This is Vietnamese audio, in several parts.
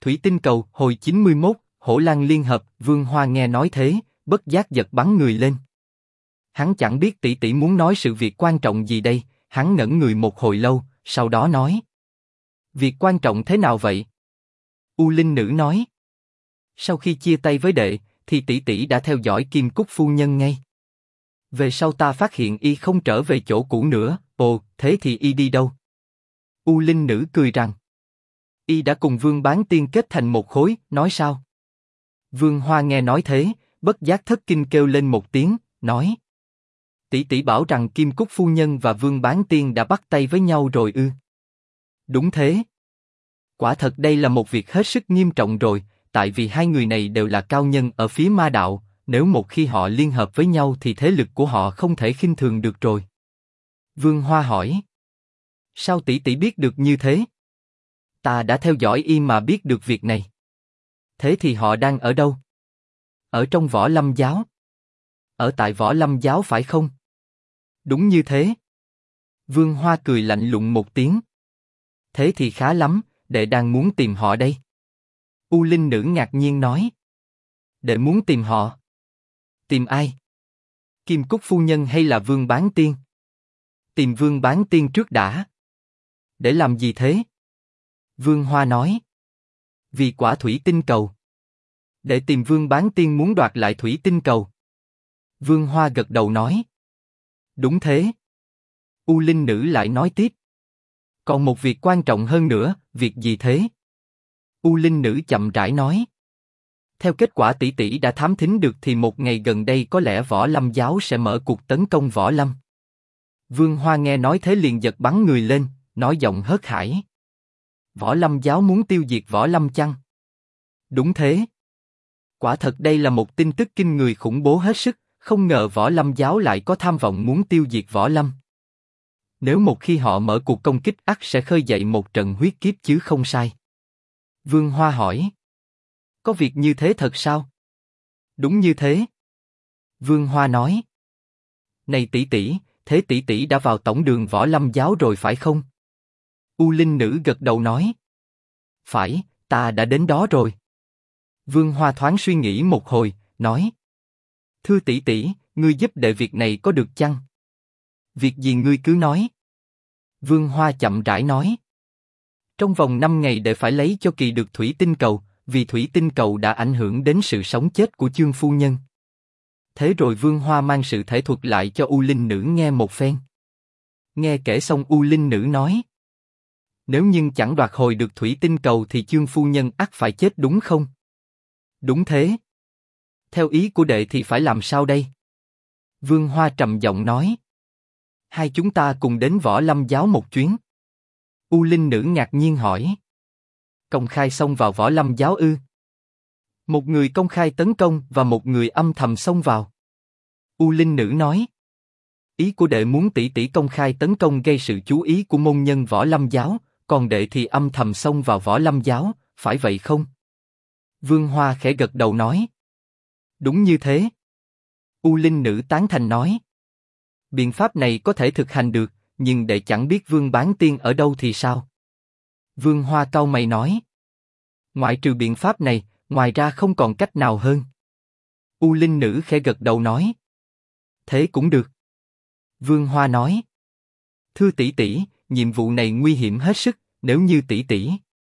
Thủy tinh cầu, hồi 91, Hổ Lang liên hợp, Vương Hoa nghe nói thế, bất giác giật bắn người lên. Hắn chẳng biết tỷ tỷ muốn nói sự việc quan trọng gì đây, hắn ngẩn người một hồi lâu, sau đó nói. Việc quan trọng thế nào vậy? U Linh Nữ nói. Sau khi chia tay với đệ, thì tỷ tỷ đã theo dõi Kim Cúc phu nhân ngay. Về sau ta phát hiện y không trở về chỗ cũ nữa, ồ, thế thì y đi đâu? U Linh Nữ cười rằng. Y đã cùng Vương Bán Tiên kết thành một khối, nói sao? Vương Hoa nghe nói thế, bất giác thất kinh kêu lên một tiếng, nói. Tỷ tỷ bảo rằng Kim Cúc phu nhân và Vương Bán Tiên đã bắt tay với nhau rồi ư? Đúng thế. Quả thật đây là một việc hết sức nghiêm trọng rồi, tại vì hai người này đều là cao nhân ở phía ma đạo, nếu một khi họ liên hợp với nhau thì thế lực của họ không thể khinh thường được rồi. Vương Hoa hỏi. Sao tỷ tỷ biết được như thế? Ta đã theo dõi y mà biết được việc này. Thế thì họ đang ở đâu? Ở trong Võ Lâm giáo. Ở tại Võ Lâm giáo phải không? Đúng như thế. Vương Hoa cười lạnh lùng một tiếng. Thế thì khá lắm, đệ đang muốn tìm họ đây. U Linh Nữ ngạc nhiên nói. Đệ muốn tìm họ? Tìm ai? Kim Cúc phu nhân hay là Vương Bán Tiên? Tìm Vương Bán Tiên trước đã. Để làm gì thế? Vương Hoa nói. Vì quả thủy tinh cầu. Để tìm Vương Bán Tiên muốn đoạt lại thủy tinh cầu. Vương Hoa gật đầu nói. Đúng thế. U Linh Nữ lại nói tiếp. Còn một việc quan trọng hơn nữa, việc gì thế? U Linh Nữ chậm rãi nói. Theo kết quả tỷ tỷ đã thám thính được thì một ngày gần đây có lẽ Võ Lâm giáo sẽ mở cuộc tấn công Võ Lâm. Vương Hoa nghe nói thế liền giật bắn người lên, nói giọng hớt hải. Võ Lâm giáo muốn tiêu diệt Võ Lâm chăng? Đúng thế. Quả thật đây là một tin tức kinh người khủng bố hết sức, không ngờ Võ Lâm giáo lại có tham vọng muốn tiêu diệt Võ Lâm. Nếu một khi họ mở cuộc công kích ắt sẽ khơi dậy một trận huyết kiếp chứ không sai. Vương Hoa hỏi. Có việc như thế thật sao? Đúng như thế. Vương Hoa nói. Này tỷ tỷ, thế tỷ tỷ đã vào tổng đường Võ Lâm giáo rồi phải không? U Linh Nữ gật đầu nói. Phải, ta đã đến đó rồi. Vương Hoa thoáng suy nghĩ một hồi, nói. Thưa tỷ tỷ, ngươi giúp đệ việc này có được chăng? Việc gì ngươi cứ nói. Vương Hoa chậm rãi nói. Trong vòng 5 ngày đệ phải lấy cho kỳ được thủy tinh cầu, vì thủy tinh cầu đã ảnh hưởng đến sự sống chết của Chương phu nhân. Thế rồi Vương Hoa mang sự thể thuật lại cho U Linh Nữ nghe một phen. Nghe kể xong U Linh Nữ nói. Nếu nhưng chẳng đoạt hồi được thủy tinh cầu thì Chương phu nhân ắt phải chết đúng không? Đúng thế. Theo ý của đệ thì phải làm sao đây? Vương Hoa trầm giọng nói. Hai chúng ta cùng đến Võ Lâm giáo một chuyến. U Linh Nữ ngạc nhiên hỏi. Công khai xông vào Võ Lâm giáo ư? Một người công khai tấn công và một người âm thầm xông vào. U Linh Nữ nói. Ý của đệ muốn tỷ tỷ công khai tấn công gây sự chú ý của môn nhân Võ Lâm giáo, còn đệ thì âm thầm xông vào Võ Lâm giáo, phải vậy không? Vương Hoa khẽ gật đầu nói. Đúng như thế. U Linh Nữ tán thành nói. Biện pháp này có thể thực hành được, nhưng đệ chẳng biết Vương Bán Tiên ở đâu thì sao? Vương Hoa cau mày nói. Ngoại trừ biện pháp này, ngoài ra không còn cách nào hơn. U Linh Nữ khẽ gật đầu nói. Thế cũng được. Vương Hoa nói. Thưa tỷ tỷ, nhiệm vụ này nguy hiểm hết sức, nếu như tỷ tỷ.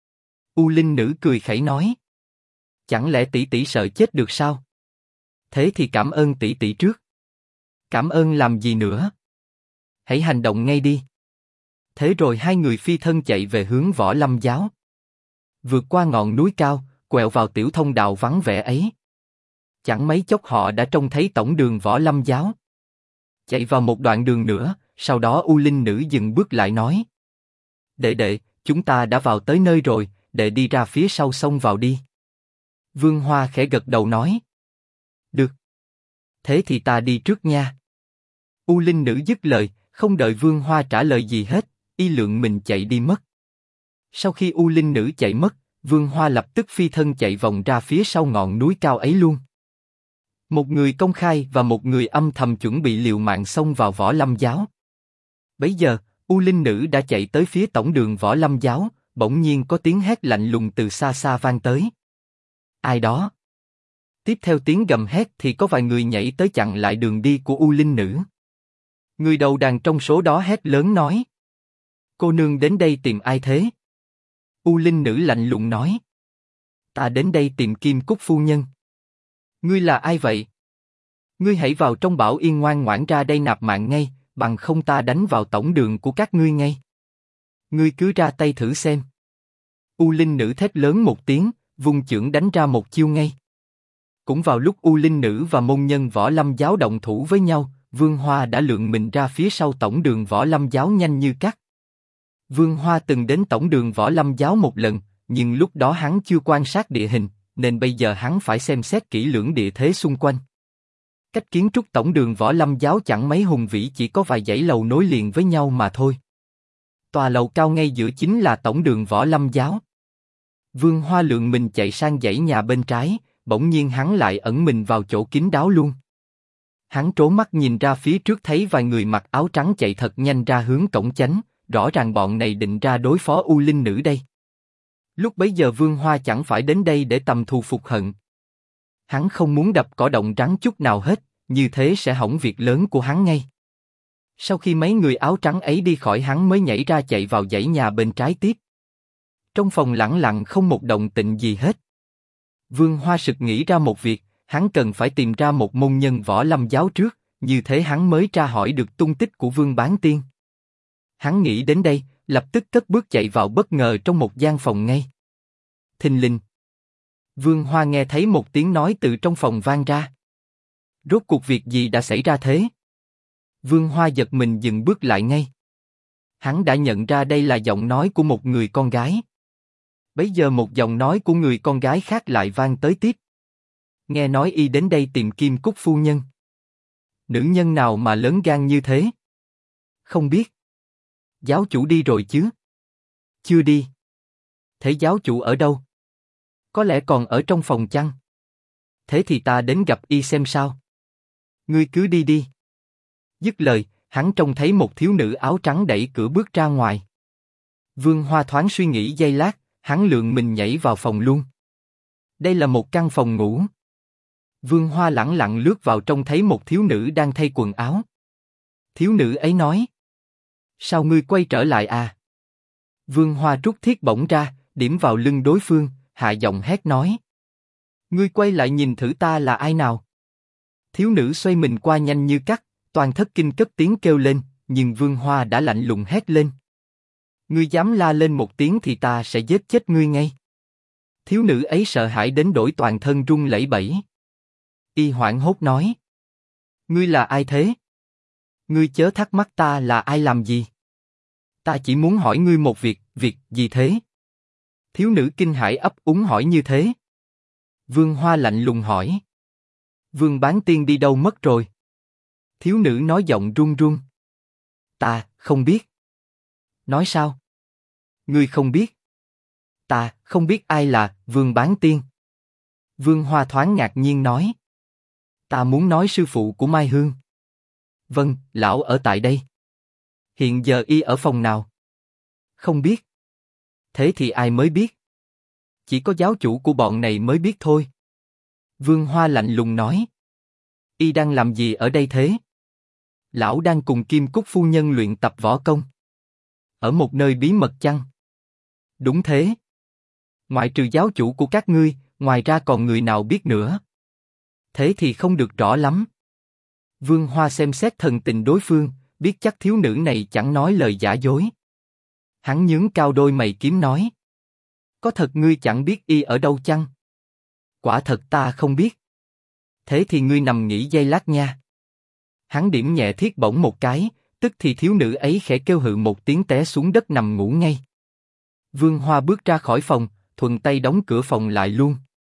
U Linh Nữ cười khẩy nói. Chẳng lẽ tỷ tỷ sợ chết được sao? Thế thì cảm ơn tỷ tỷ trước. Cảm ơn làm gì nữa? Hãy hành động ngay đi. Thế rồi hai người phi thân chạy về hướng Võ Lâm giáo. Vượt qua ngọn núi cao, quẹo vào tiểu thông đạo vắng vẻ ấy. Chẳng mấy chốc họ đã trông thấy tổng đường Võ Lâm giáo. Chạy vào một đoạn đường nữa, sau đó U Linh Nữ dừng bước lại nói. Đệ, chúng ta đã vào tới nơi rồi, đệ đi ra phía sau xông vào đi. Vương Hoa khẽ gật đầu nói. Được. Thế thì ta đi trước nha. U Linh Nữ dứt lời, không đợi Vương Hoa trả lời gì hết, y lượng mình chạy đi mất. Sau khi U Linh Nữ chạy mất, Vương Hoa lập tức phi thân chạy vòng ra phía sau ngọn núi cao ấy luôn. Một người công khai và một người âm thầm chuẩn bị liều mạng xông vào Võ Lâm giáo. Bấy giờ, U Linh Nữ đã chạy tới phía tổng đường Võ Lâm giáo, bỗng nhiên có tiếng hét lạnh lùng từ xa xa vang tới. Ai đó? Tiếp theo tiếng gầm hét thì có vài người nhảy tới chặn lại đường đi của U Linh Nữ. Người đầu đàn trong số đó hét lớn nói. Cô nương đến đây tìm ai thế? U Linh Nữ lạnh lùng nói. Ta đến đây tìm Kim Cúc phu nhân. Ngươi là ai vậy? Ngươi hãy vào trong Bảo Yên ngoan ngoãn ra đây nạp mạng ngay, bằng không ta đánh vào tổng đường của các ngươi ngay. Ngươi cứ ra tay thử xem. U Linh Nữ thét lớn một tiếng, vung chưởng đánh ra một chiêu ngay. Cũng vào lúc U Linh Nữ và môn nhân Võ Lâm giáo động thủ với nhau, Vương Hoa đã lượn mình ra phía sau tổng đường Võ Lâm giáo nhanh như cắt. Vương Hoa từng đến tổng đường Võ Lâm giáo một lần, nhưng lúc đó hắn chưa quan sát địa hình, nên bây giờ hắn phải xem xét kỹ lưỡng địa thế xung quanh. Cách kiến trúc tổng đường Võ Lâm giáo chẳng mấy hùng vĩ, chỉ có vài dãy lầu nối liền với nhau mà thôi. Tòa lầu cao ngay giữa chính là tổng đường Võ Lâm giáo. Vương Hoa lượn mình chạy sang dãy nhà bên trái, bỗng nhiên hắn lại ẩn mình vào chỗ kín đáo luôn. Hắn trố mắt nhìn ra phía trước thấy vài người mặc áo trắng chạy thật nhanh ra hướng cổng chánh, rõ ràng bọn này định ra đối phó U Linh Nữ đây. Lúc bấy giờ Vương Hoa chẳng phải đến đây để tầm thù phục hận. Hắn không muốn đập cỏ động rắn chút nào hết, như thế sẽ hỏng việc lớn của hắn ngay. Sau khi mấy người áo trắng ấy đi khỏi, hắn mới nhảy ra chạy vào dãy nhà bên trái tiếp. Trong phòng lẳng lặng không một động tĩnh gì hết. Vương Hoa sực nghĩ ra một việc, hắn cần phải tìm ra một môn nhân Võ Lâm giáo trước, như thế hắn mới tra hỏi được tung tích của Vương Bán Tiên. Hắn nghĩ đến đây, lập tức cất bước chạy vào bất ngờ trong một gian phòng ngay. Thình lình. Vương Hoa nghe thấy một tiếng nói từ trong phòng vang ra. Rốt cuộc việc gì đã xảy ra thế? Vương Hoa giật mình dừng bước lại ngay. Hắn đã nhận ra đây là giọng nói của một người con gái. Bấy giờ một giọng nói của người con gái khác lại vang tới tiếp. Nghe nói y đến đây tìm Kim Cúc phu nhân. Nữ nhân nào mà lớn gan như thế? Không biết. Giáo chủ đi rồi chứ? Chưa đi. Thế giáo chủ ở đâu? Có lẽ còn ở trong phòng chăng? Thế thì ta đến gặp y xem sao. Ngươi cứ đi đi. Dứt lời, hắn trông thấy một thiếu nữ áo trắng đẩy cửa bước ra ngoài. Vương Hoa thoáng suy nghĩ giây lát, hắn lượn mình nhảy vào phòng luôn. Đây là một căn phòng ngủ. Vương Hoa lẳng lặng lướt vào trong thấy một thiếu nữ đang thay quần áo. Thiếu nữ ấy nói. Sao ngươi quay trở lại à? Vương Hoa rút thiết bổng ra, điểm vào lưng đối phương, hạ giọng hét nói. Ngươi quay lại nhìn thử ta là ai nào? Thiếu nữ xoay mình qua nhanh như cắt, toàn thất kinh cất tiếng kêu lên, nhưng Vương Hoa đã lạnh lùng hét lên. Ngươi dám la lên một tiếng thì ta sẽ giết chết ngươi ngay. Thiếu nữ ấy sợ hãi đến đổi toàn thân run lẩy bẩy. Y hoảng hốt nói. Ngươi là ai thế? Ngươi chớ thắc mắc ta là ai làm gì. Ta chỉ muốn hỏi ngươi một việc, việc gì thế? Thiếu nữ kinh hãi ấp úng hỏi như thế. Vương Hoa lạnh lùng hỏi. Vương Bán Tiên đi đâu mất rồi? Thiếu nữ nói giọng run run. Ta không biết. Nói sao? Ngươi không biết? Ta không biết ai là Vương Bán Tiên. Vương Hoa thoáng ngạc nhiên nói. Ta muốn nói sư phụ của Mai Hương. Vâng, lão ở tại đây. Hiện giờ y ở phòng nào? Không biết. Thế thì ai mới biết? Chỉ có giáo chủ của bọn này mới biết thôi. Vương Hoa lạnh lùng nói. Y đang làm gì ở đây thế? Lão đang cùng Kim Cúc phu nhân luyện tập võ công. Ở một nơi bí mật chăng? Đúng thế. Ngoại trừ giáo chủ của các ngươi, ngoài ra còn người nào biết nữa? Thế thì không được rõ lắm. Vương Hoa xem xét thần tình đối phương, biết chắc thiếu nữ này chẳng nói lời giả dối. Hắn nhướng cao đôi mày kiếm nói. Có thật ngươi chẳng biết y ở đâu chăng? Quả thật ta không biết. Thế thì ngươi nằm nghỉ giây lát nha. Hắn điểm nhẹ thiết bổng một cái, tức thì thiếu nữ ấy khẽ kêu hự một tiếng té xuống đất nằm ngủ ngay. Vương Hoa bước ra khỏi phòng, thuận tay đóng cửa phòng lại luôn.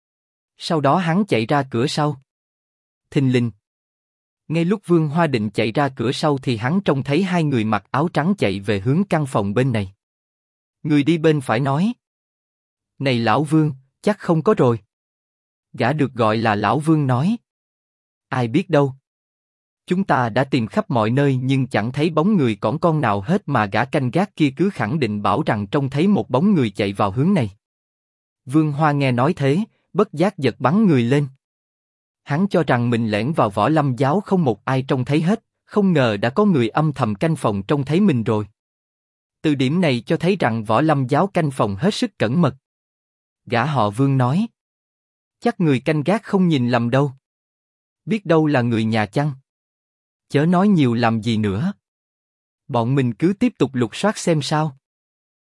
Sau đó hắn chạy ra cửa sau. Thình lình. Ngay lúc Vương Hoa định chạy ra cửa sau thì hắn trông thấy hai người mặc áo trắng chạy về hướng căn phòng bên này. Người đi bên phải nói. Này lão Vương, chắc không có rồi. Gã được gọi là lão Vương nói. Ai biết đâu. Chúng ta đã tìm khắp mọi nơi nhưng chẳng thấy bóng người cỏn con nào hết mà gã canh gác kia cứ khẳng định bảo rằng trông thấy một bóng người chạy vào hướng này. Vương Hoa nghe nói thế, bất giác giật bắn người lên. Hắn cho rằng mình lẻn vào Võ Lâm giáo không một ai trông thấy hết, không ngờ đã có người âm thầm canh phòng trông thấy mình rồi. Từ điểm này cho thấy rằng Võ Lâm giáo canh phòng hết sức cẩn mật. Gã họ Vương nói: chắc người canh gác không nhìn lầm đâu. Biết đâu là người nhà chăng? Chớ nói nhiều làm gì nữa. Bọn mình cứ tiếp tục lục soát xem sao.